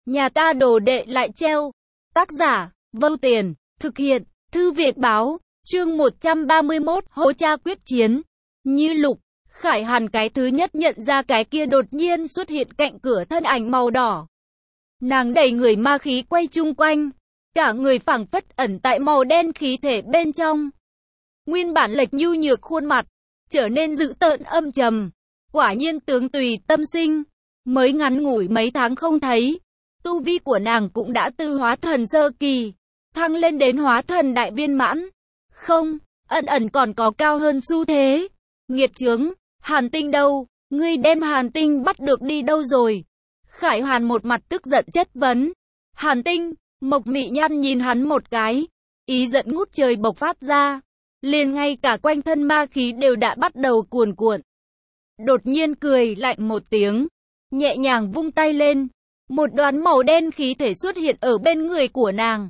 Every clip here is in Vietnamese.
Nhà ta đồ đệ lại treo. Tác giả, Vâu Tiền, thực hiện, Thư viện báo, chương 131, hô cha quyết chiến. Như Lục, Khải Hàn cái thứ nhất nhận ra cái kia đột nhiên xuất hiện cạnh cửa thân ảnh màu đỏ. Nàng đẩy người ma khí quay chung quanh, cả người phảng phất ẩn tại màu đen khí thể bên trong. Nguyên bản lệch nhu nhược khuôn mặt, trở nên dữ tợn âm trầm. Quả nhiên tướng tùy tâm sinh, mới ngắn ngủi mấy tháng không thấy, tu vi của nàng cũng đã từ hóa thần sơ kỳ, thăng lên đến hóa thần đại viên mãn. Không, ẩn còn có cao hơn xu thế. Nghiệt chướng, Hàn Tinh đâu? Ngươi đem Hàn Tinh bắt được đi đâu rồi? Khải Hàn một mặt tức giận chất vấn. Hàn Tinh, Mộc Mị Nhan nhìn hắn một cái, ý giận ngút trời bộc phát ra, liền ngay cả quanh thân ma khí đều đã bắt đầu cuồn cuộn. Đột nhiên cười lạnh một tiếng, nhẹ nhàng vung tay lên, một đoàn màu đen khí thể xuất hiện ở bên người của nàng.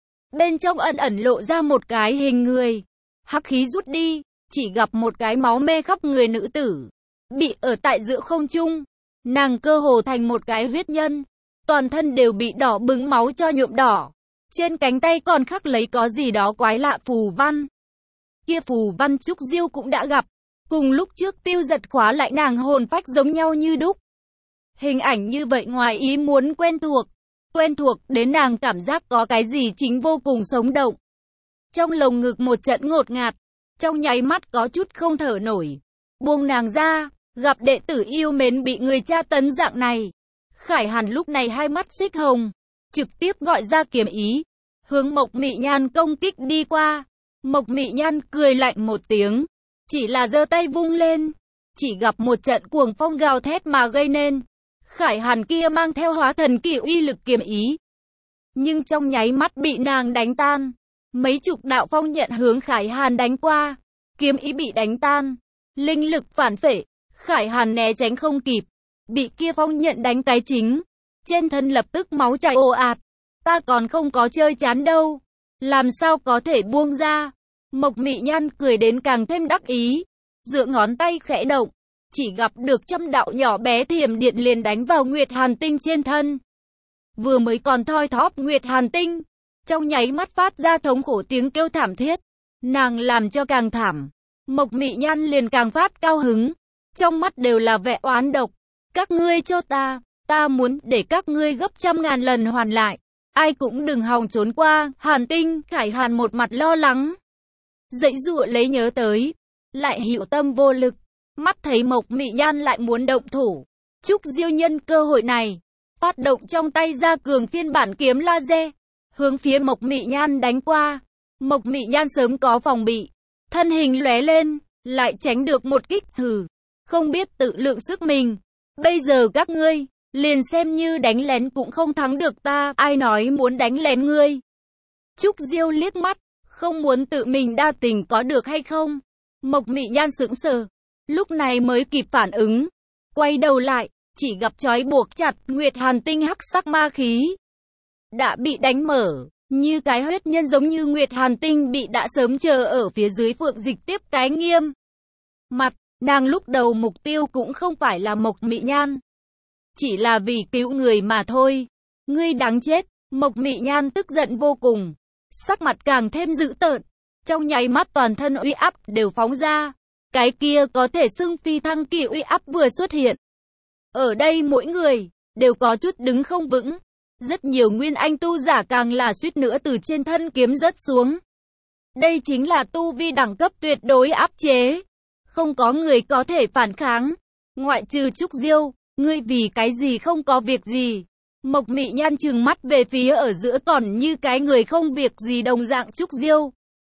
Bên trong ẩn lộ ra một cái hình người, hắc khí rút đi, chỉ gặp một cái máu me khắp người nữ tử, bị ở tại giữa không trung. Nàng cơ hồ thành một cái huyết nhân, toàn thân đều bị đỏ bừng máu cho nhuộm đỏ. Trên cánh tay còn khắc lấy có gì đó quái lạ phù văn. Kia phù văn Trúc Diêu cũng đã gặp, cùng lúc trước tiêu giật khóa lại nàng hồn phách giống nhau như đúc. Hình ảnh như vậy ngoài ý muốn quen thuộc đến nàng cảm giác có cái gì chính vô cùng sống động. Trong lồng ngực một trận ngột ngạt, trong nháy mắt có chút không thở nổi. Buông nàng ra, gặp đệ tử yêu mến bị người tra tấn dạng này. Khải Hàn lúc này hai mắt xích hồng, trực tiếp gọi ra kiếm ý, hướng Mộc Mị Nhan công kích đi qua. Mộc Mị Nhan cười lạnh một tiếng, chỉ là giơ tay vung lên, chỉ gặp một trận cuồng phong gào thét mà gây nên. Khải Hàn kia mang theo hóa thần kỳ uy lực kiếm ý, nhưng trong nháy mắt bị nàng đánh tan. Mấy chục đạo phong nhận hướng Khải Hàn đánh qua, kiếm ý bị đánh tan, linh lực phản phệ, Khải Hàn né tránh không kịp, bị kia phong nhận đánh cái chính, trên thân lập tức máu chảy ồ ạt. Ta còn không có chơi chán đâu, làm sao có thể buông ra? Mộc Mị Nhan cười đến càng thêm đắc ý, dựa ngón tay khẽ động, chỉ gặp được trăm đạo nhỏ bé thiểm điện liền đánh vào Nguyệt Hàn Tinh trên thân. Vừa mới còn thoi thóp Nguyệt Hàn Tinh, trong nháy mắt phát ra thống khổ tiếng kêu thảm thiết. Nàng làm cho càng thảm, Mộc Mị Nhan liền càng phát cao hứng, trong mắt đều là vẻ oán độc. Các ngươi cho ta muốn để các ngươi gấp trăm ngàn lần hoàn lại. Ai cũng đừng hòng trốn qua. Hàn Tinh, Khải Hàn một mặt lo lắng, dãy dụa lấy nhớ tới, lại hữu tâm vô lực. Mắt thấy Mộc Mị Nhan lại muốn động thủ, Trúc Diêu nhân cơ hội này, phát động trong tay ra cường phiên bản kiếm laser, hướng phía Mộc Mị Nhan đánh qua. Mộc Mị Nhan sớm có phòng bị, thân hình lóe lên, lại tránh được một kích. Không biết tự lượng sức mình. Bây giờ các ngươi, liền xem như đánh lén cũng không thắng được ta. Ai nói muốn đánh lén ngươi? Trúc Diêu liếc mắt, không muốn tự mình đa tình có được hay không? Mộc Mị Nhan sững sờ, lúc này mới kịp phản ứng, quay đầu lại, chỉ gặp trói buộc chặt Nguyệt Hàn Tinh hắc sắc ma khí đã bị đánh mở, như cái huyết nhân giống như Nguyệt Hàn Tinh bị đã sớm chờ ở phía dưới Phượng Dịch tiếp cái nghiêm mặt. Nàng lúc đầu mục tiêu cũng không phải là Mộc Mị Nhan, chỉ là vì cứu người mà thôi. Ngươi đáng chết! Mộc Mị Nhan tức giận vô cùng, sắc mặt càng thêm dữ tợn, trong nháy mắt toàn thân uy áp đều phóng ra. Cái kia có thể xưng phi thăng kỳ uy áp vừa xuất hiện, ở đây mỗi người đều có chút đứng không vững. Rất nhiều nguyên anh tu giả càng là suýt nữa từ trên thân kiếm rớt xuống. Đây chính là tu vi đẳng cấp tuyệt đối áp chế, không có người có thể phản kháng, ngoại trừ Trúc Diêu. Ngươi vì cái gì không có việc gì? Mộc Mị Nhan trừng mắt về phía ở giữa còn như cái người không việc gì đồng dạng Trúc Diêu.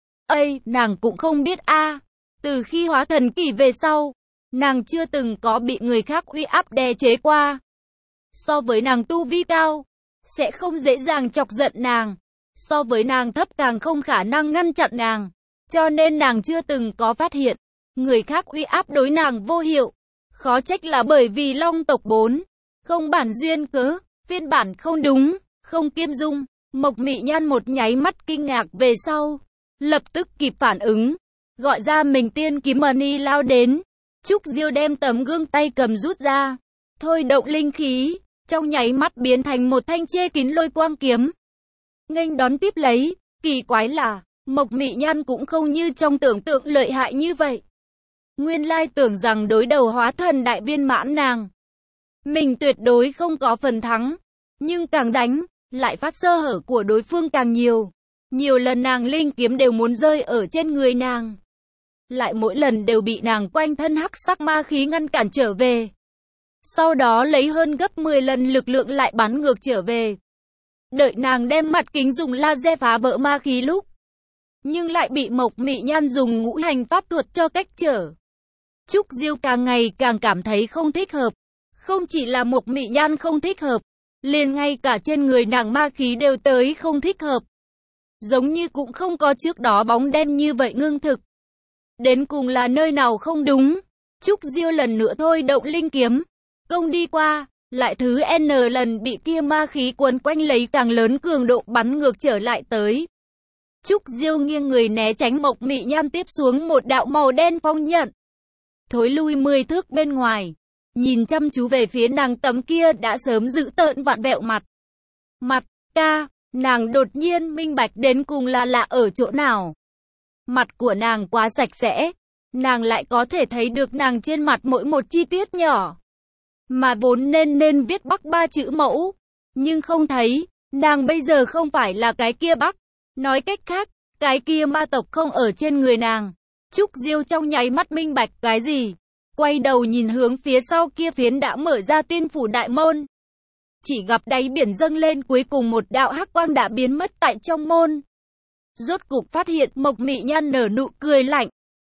Nàng cũng không biết a. Từ khi hóa thần kỳ về sau, nàng chưa từng có bị người khác uy áp đè chế qua. So với nàng tu vi cao, sẽ không dễ dàng chọc giận nàng. So với nàng thấp càng không khả năng ngăn chặn nàng. Cho nên nàng chưa từng có phát hiện người khác uy áp đối nàng vô hiệu. Khó trách là bởi vì Long tộc 4 không bản duyên cớ, phiên bản không đúng, không kiêm dung. Mộc Mị Nhan một nháy mắt kinh ngạc về sau, lập tức kịp phản ứng, gọi ra mình tiên kiếm mani lao đến. Trúc Diêu đem tấm gương tay cầm rút ra, thôi động linh khí, trong nháy mắt biến thành một thanh che kín lôi quang kiếm. Nghênh đón tiếp lấy, kỳ quái là, Mộc Mị Nhan cũng không như trong tưởng tượng lợi hại như vậy. Nguyên lai tưởng rằng đối đầu hóa thần đại viên mãn nàng, mình tuyệt đối không có phần thắng, nhưng càng đánh, lại phát sơ hở của đối phương càng nhiều. Nhiều lần nàng linh kiếm đều muốn rơi ở trên người nàng, lại mỗi lần đều bị nàng quanh thân hắc sắc ma khí ngăn cản trở về. Sau đó lấy hơn gấp 10 lần lực lượng lại bắn ngược trở về. Đợi nàng đem mặt kính dùng laser phá vỡ ma khí lúc, nhưng lại bị Mộc Mị Nhan dùng ngũ hành pháp thuật cho cách trở. Trúc Diêu càng ngày càng cảm thấy không thích hợp. Không chỉ là Mộc Mị Nhan không thích hợp, liền ngay cả trên người nàng ma khí đều tới không thích hợp. Giống như cũng không có trước đó bóng đen như vậy ngưng thực. Đến cùng là nơi nào không đúng. Trúc Diêu lần nữa thôi động linh kiếm, công đi qua, lại thứ N lần bị kia ma khí quấn quanh lấy càng lớn cường độ bắn ngược trở lại tới. Trúc Diêu nghiêng người né tránh Mộc Mị Nhan tiếp xuống một đạo màu đen phong nhận. Thối lui 10 thước bên ngoài, nhìn chăm chú về phía nàng tấm kia đã sớm dữ tợn vặn vẹo mặt. Mặt, ca, nàng đột nhiên minh bạch đến cùng là lạ ở chỗ nào. Mặt của nàng quá sạch sẽ, nàng lại có thể thấy được nàng trên mặt mỗi một chi tiết nhỏ. Mà vốn nên viết Bắc 3 chữ mẫu, nhưng không thấy, nàng bây giờ không phải là cái kia Bắc. Nói cách khác, cái kia ma tộc không ở trên người nàng. Trúc Diêu trong nháy mắt minh bạch cái gì. Quay đầu nhìn hướng phía sau kia phiến đã mở ra tiên phủ đại môn. Chỉ gặp đáy biển dâng lên cuối cùng một đạo hắc quang đã biến mất tại trong môn. Rốt cục phát hiện Mộc Mị Nhan nở nụ cười lạnh.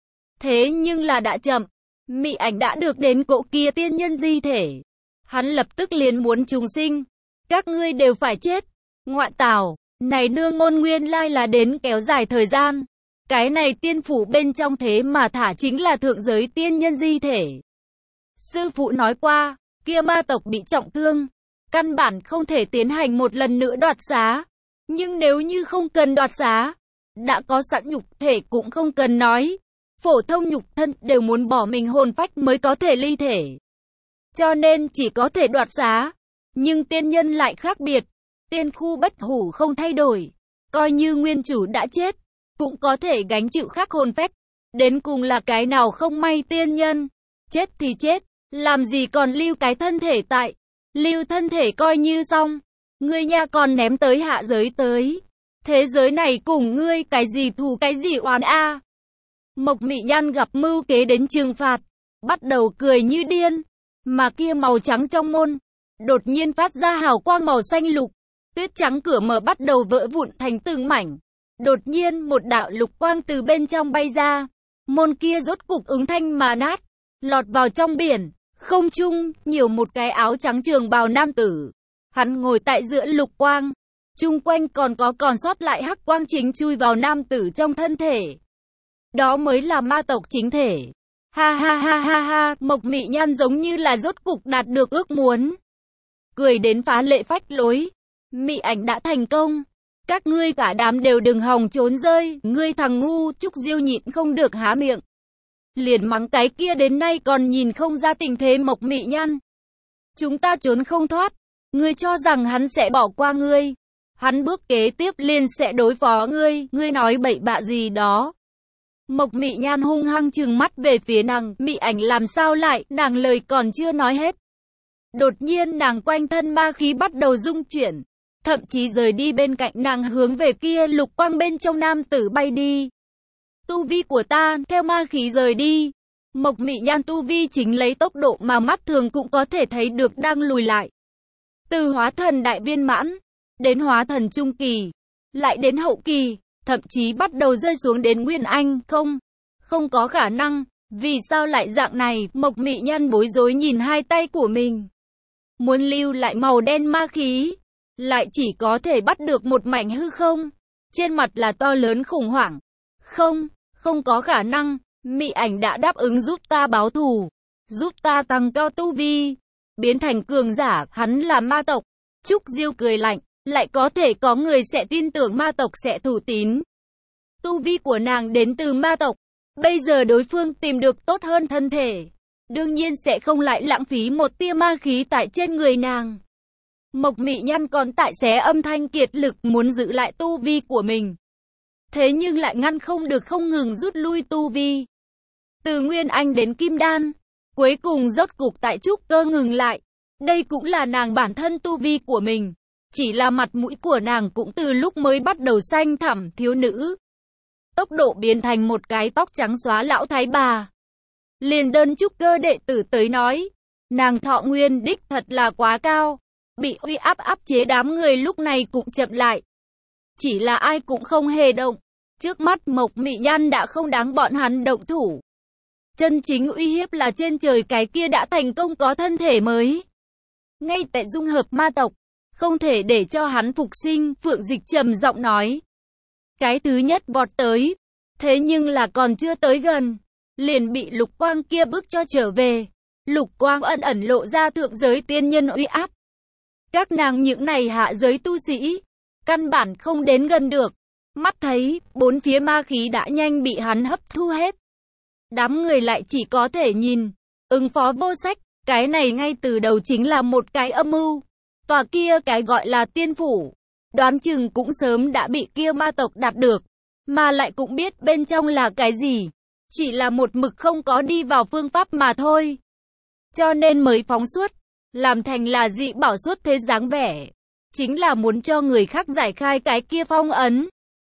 Thế nhưng là đã chậm. Mị Ảnh đã được đến cỗ kia tiên nhân di thể. Hắn lập tức liền muốn trùng sinh. Các ngươi đều phải chết. Ngoại tảo, này nương môn nguyên lai là đến kéo dài thời gian. Cái này tiên phủ bên trong thế mà thả chính là thượng giới tiên nhân di thể. Sư phụ nói qua, kia ma tộc bị trọng thương, căn bản không thể tiến hành một lần nữa đoạt xá. Nhưng nếu như không cần đoạt xá, đã có sẵn nhục thể cũng không cần nói. Phổ thông nhục thân đều muốn bỏ mình hồn phách mới có thể ly thể. Cho nên chỉ có thể đoạt xá. Nhưng tiên nhân lại khác biệt. Tiên khu bất hủ không thay đổi. Coi như nguyên chủ đã chết, cũng có thể gánh chịu khắc hồn phách. Đến cùng là cái nào không may tiên nhân. Chết thì chết, làm gì còn lưu cái thân thể tại. Lưu thân thể coi như xong. Ngươi nha còn ném tới hạ giới tới. Thế giới này cùng ngươi cái gì thù cái gì oán a. Mộc Mị Nhan gặp mưu kế đến trừng phạt, bắt đầu cười như điên. Mà kia màu trắng trong môn, đột nhiên phát ra hào quang màu xanh lục. Tuyết trắng cửa mở bắt đầu vỡ vụn thành từng mảnh. Đột nhiên một đạo lục quang từ bên trong bay ra. Môn kia rốt cục ứng thanh mà nát, lọt vào trong biển. Không trung, nhiều một cái áo trắng trường bào nam tử. Hắn ngồi tại giữa lục quang. Chung quanh còn sót lại hắc quang chính chui vào nam tử trong thân thể. Đó mới là ma tộc chính thể. Ha ha ha ha ha, Mộc Mị Nhan giống như là rốt cục đạt được ước muốn. Cười đến phá lệ phách lối. Mị Ảnh đã thành công. Các ngươi cả đám đều đừng hòng trốn rơi. Ngươi thằng ngu. Trúc Diêu nhịn không được há miệng, liền mắng cái kia đến nay còn nhìn không ra tình thế Mộc Mị Nhan. Chúng ta trốn không thoát. Ngươi cho rằng hắn sẽ bỏ qua ngươi. Hắn bước kế tiếp liền sẽ đối phó ngươi. Ngươi nói bậy bạ gì đó. Mộc Mị Nhan hung hăng trừng mắt về phía nàng. Mị Ảnh làm sao lại, nàng lời còn chưa nói hết. Đột nhiên nàng quanh thân ma khí bắt đầu rung chuyển. Thậm chí rời đi bên cạnh nàng hướng về kia lục quang bên trong nam tử bay đi. Tu vi của ta, theo ma khí rời đi. Mộc Mị Nhan tu vi chính lấy tốc độ mà mắt thường cũng có thể thấy được đang lùi lại. Từ hóa thần đại viên mãn, đến hóa thần trung kỳ, lại đến hậu kỳ, thậm chí bắt đầu rơi xuống đến nguyên anh, không có khả năng. Vì sao lại dạng này? Mộc Mị Nhan bối rối nhìn hai tay của mình. Muốn lưu lại màu đen ma khí, lại chỉ có thể bắt được một mảnh hư không. Trên mặt là to lớn khủng hoảng. Không có khả năng. Mị Ảnh đã đáp ứng giúp ta báo thù, giúp ta tăng cao tu vi, biến thành cường giả. Hắn là ma tộc. Trúc Diêu cười lạnh, lại có thể có người sẽ tin tưởng ma tộc sẽ thủ tín. Tu vi của nàng đến từ ma tộc. Bây giờ đối phương tìm được tốt hơn thân thể, đương nhiên sẽ không lại lãng phí một tia ma khí tại trên người nàng. Mộc Mị Nhan còn tại xé âm thanh kiệt lực muốn giữ lại tu vi của mình. Thế nhưng lại ngăn không được không ngừng rút lui tu vi. Từ Nguyên Anh đến Kim Đan, cuối cùng rốt cục tại trúc cơ ngừng lại. Đây cũng là nàng bản thân tu vi của mình. Chỉ là mặt mũi của nàng cũng từ lúc mới bắt đầu xanh thẳm thiếu nữ. Tốc độ biến thành một cái tóc trắng xóa lão thái bà. Liền đơn trúc cơ đệ tử tới nói, nàng thọ nguyên đích thật là quá cao. Bị uy áp áp chế đám người lúc này cũng chậm lại. Chỉ là ai cũng không hề động. Trước mắt Mộc Mị Nhan đã không đáng bọn hắn động thủ. Chân chính uy hiếp là trên trời cái kia đã thành công có thân thể mới. Ngay tại dung hợp ma tộc, không thể để cho hắn phục sinh, Phượng Dịch trầm giọng nói. Cái thứ nhất vọt tới, thế nhưng là còn chưa tới gần, liền bị lục quang kia bức cho trở về. Lục quang ẩn ẩn lộ ra thượng giới tiên nhân uy áp. Các nàng những này hạ giới tu sĩ, căn bản không đến gần được. Mắt thấy, bốn phía ma khí đã nhanh bị hắn hấp thu hết. Đám người lại chỉ có thể nhìn, ứng phó vô sách, cái này ngay từ đầu chính là một cái âm mưu. Tòa kia cái gọi là tiên phủ, đoán chừng cũng sớm đã bị kia ma tộc đạt được, mà lại cũng biết bên trong là cái gì. Chỉ là một mực không có đi vào phương pháp mà thôi. Cho nên mới phóng xuất, làm thành là dị bảo xuất thế dáng vẻ. Chính là muốn cho người khác giải khai cái kia phong ấn.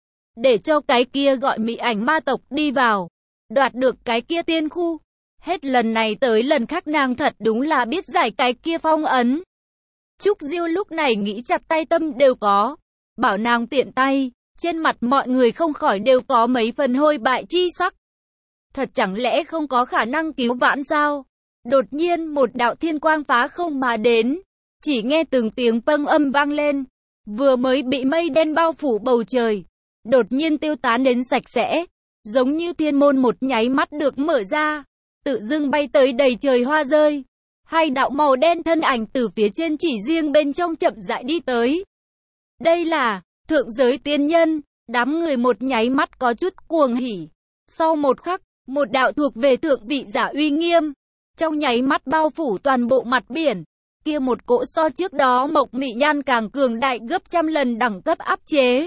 Để cho cái kia gọi Mị Ảnh ma tộc đi vào, đoạt được cái kia tiên khu. Hết lần này tới lần khác nàng thật đúng là biết giải cái kia phong ấn. Trúc Diêu lúc này nghĩ chặt tay tâm đều có. Bảo nàng tiện tay, trên mặt mọi người không khỏi đều có mấy phần hôi bại chi sắc. Thật chẳng lẽ không có khả năng cứu vãn sao? Đột nhiên một đạo thiên quang phá không mà đến. Chỉ nghe từng tiếng pâng âm vang lên. Vừa mới bị mây đen bao phủ bầu trời. Đột nhiên tiêu tán đến sạch sẽ. Giống như thiên môn một nháy mắt được mở ra. Tự dưng bay tới đầy trời hoa rơi. Hai đạo màu đen thân ảnh từ phía trên chỉ riêng bên trong chậm rãi đi tới. Đây là thượng giới tiên nhân. Đám người một nháy mắt có chút cuồng hỉ. Sau một khắc, một đạo thuộc về thượng vị giả uy nghiêm. Trong nháy mắt bao phủ toàn bộ mặt biển. Kia một cỗ so trước đó Mộc Mị Nhan càng cường đại gấp trăm lần đẳng cấp áp chế.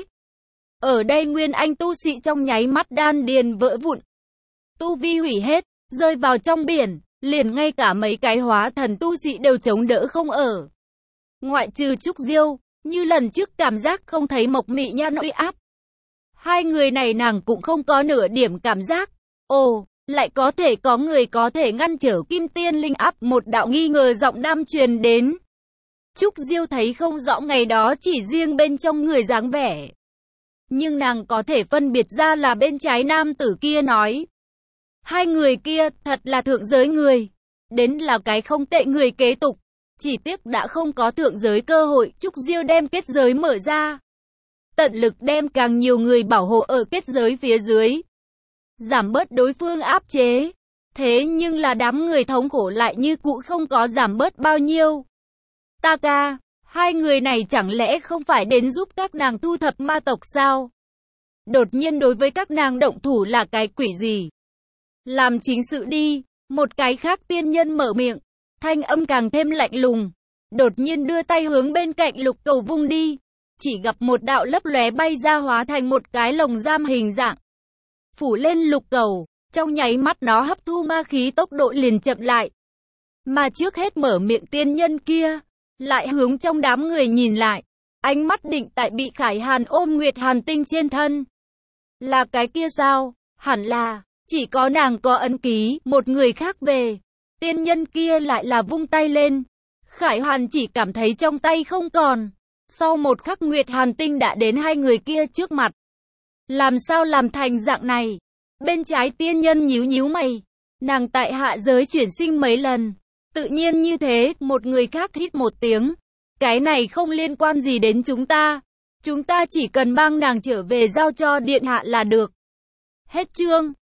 Ở đây Nguyên Anh tu sĩ trong nháy mắt đan điền vỡ vụn. Tu vi hủy hết, rơi vào trong biển, liền ngay cả mấy cái hóa thần tu sĩ đều chống đỡ không ở. Ngoại trừ Trúc Diêu, như lần trước cảm giác không thấy Mộc Mị Nhan uy áp. Hai người này nàng cũng không có nửa điểm cảm giác. Ồ, lại có thể có người có thể ngăn trở Kim Tiên Linh áp, một đạo nghi ngờ giọng nam truyền đến. Trúc Diêu thấy không rõ ngày đó chỉ riêng bên trong người dáng vẻ. Nhưng nàng có thể phân biệt ra là bên trái nam tử kia nói. Hai người kia thật là thượng giới người. Đến là cái không tệ người kế tục. Chỉ tiếc đã không có thượng giới cơ hội. Trúc Diêu đem kết giới mở ra. Tận lực đem càng nhiều người bảo hộ ở kết giới phía dưới. Giảm bớt đối phương áp chế. Thế nhưng là đám người thống khổ lại như cũ không có giảm bớt bao nhiêu. Taka, hai người này chẳng lẽ không phải đến giúp các nàng thu thập ma tộc sao? Đột nhiên đối với các nàng động thủ là cái quỷ gì? Làm chính sự đi. Một cái khác tiên nhân mở miệng. Thanh âm càng thêm lạnh lùng. Đột nhiên đưa tay hướng bên cạnh lục cầu vung đi. Chỉ gặp một đạo lấp lóe bay ra hóa thành một cái lồng giam hình dạng. Phủ lên lục cầu. Trong nháy mắt nó hấp thu ma khí tốc độ liền chậm lại. Mà trước hết mở miệng tiên nhân kia. Lại hướng trong đám người nhìn lại. Ánh mắt định tại bị Khải Hàn ôm Nguyệt Hàn Tinh trên thân. Là cái kia sao? Hẳn là. Chỉ có nàng có ấn ký, một người khác về. Tiên nhân kia lại là vung tay lên. Khải Hàn chỉ cảm thấy trong tay không còn. Sau một khắc Nguyệt Hàn Tinh đã đến hai người kia trước mặt. Làm sao làm thành dạng này? Bên trái tiên nhân nhíu nhíu mày. Nàng tại hạ giới chuyển sinh mấy lần. Tự nhiên như thế, một người khác hít một tiếng. Cái này không liên quan gì đến chúng ta. Chúng ta chỉ cần mang nàng trở về giao cho điện hạ là được. Hết chương.